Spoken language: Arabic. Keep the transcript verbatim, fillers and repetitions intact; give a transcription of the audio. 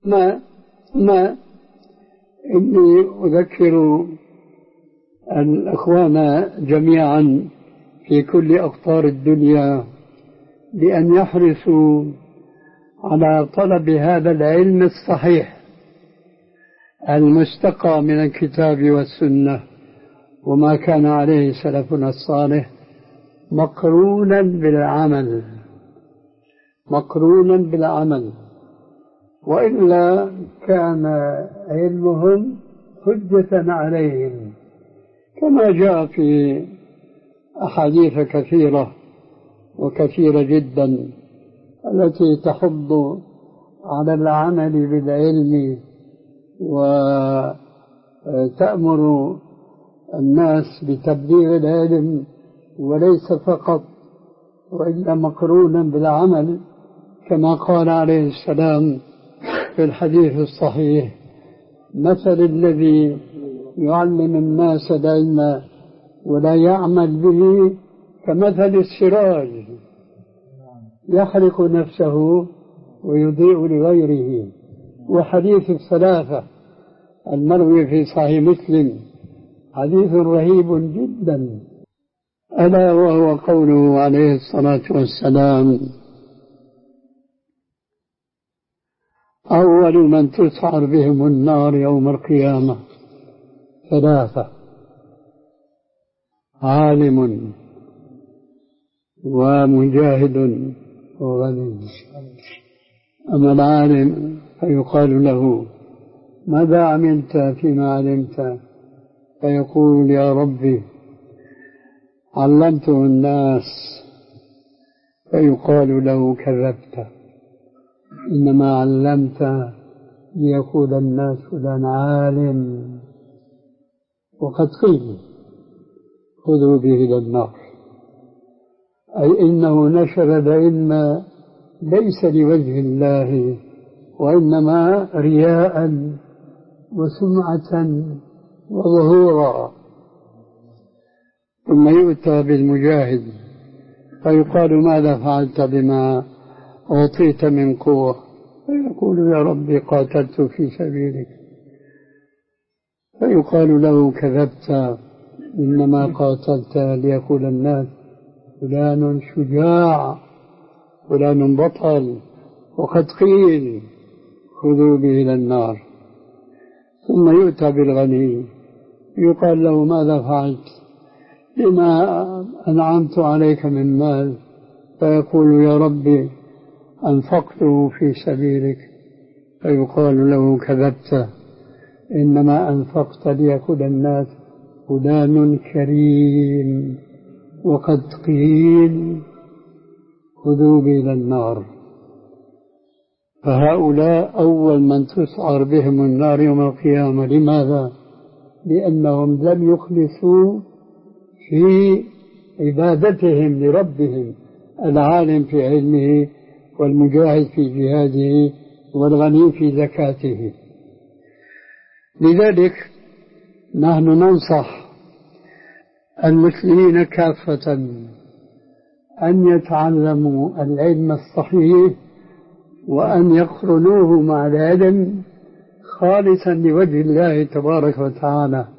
ما ما إني أذكر الأخوان جميعا في كل أقطار الدنيا بأن يحرصوا على طلب هذا العلم الصحيح المستقى من الكتاب والسنة وما كان عليه سلفنا الصالح، مقرونا بالعمل مقرونا بالعمل وإلا كان علمهم حجة عليهم، كما جاء في أحاديث كثيرة وكثيرة جدا التي تحض على العمل بالعلم وتأمر الناس بتبليغ العلم، وليس فقط وإلا مقرونا بالعمل، كما قال عليه السلام في الحديث الصحيح: مثل الذي يعلم الناس العلم ولا يعمل به كمثل السراج يحرق نفسه ويضيء لغيره. وحديث الثلاثة المروي في صحيح مسلم حديث رهيب جدا، ألا وهو قوله عليه الصلاة والسلام: أول من تسعر بهم النار يوم القيامة ثلاثة: عالم ومجاهد وغني. أما العالم فيقال له: ماذا عملت فيما علمت؟ فيقول: يا ربي علمته الناس. فيقال له: كذبت، إنما علمت ليقول الناس فلان عالم، وقد قيل خذوا به إلى النار، أي إنه نشر العلم ليس لوجه الله وإنما رياء وسمعة وظهورا. ثم يؤتى بالمجاهد فيقال: ماذا فعلت بما أعطيت من قوة؟ فيقول: يا ربي قاتلت في سبيلك. فيقال له: كذبت، إنما قاتلت ليقول الناس فلان شجاع، فلان بطل، وقد قيل خذوا به إلى النار. ثم يؤتى بالغني يقال له: ماذا فعلت بما أنعمت عليك من مال؟ فيقول: يا ربي أنفقته في سبيلك. فيقال له: كذبت، إنما أنفقت ليأكل الناس فلان كريم، وقد قيل خذوا به إلى النار. فهؤلاء أول من تسعر بهم النار يوم القيامة. لماذا؟ لأنهم لم يخلصوا في عبادتهم لربهم، العالم في علمه، والمجاهد في جهاده، والغني في زكاته. لذلك نحن ننصح المسلمين كافة أن يتعلموا العلم الصحيح وأن يقرنوه مع العلم خالصا لوجه الله تبارك وتعالى.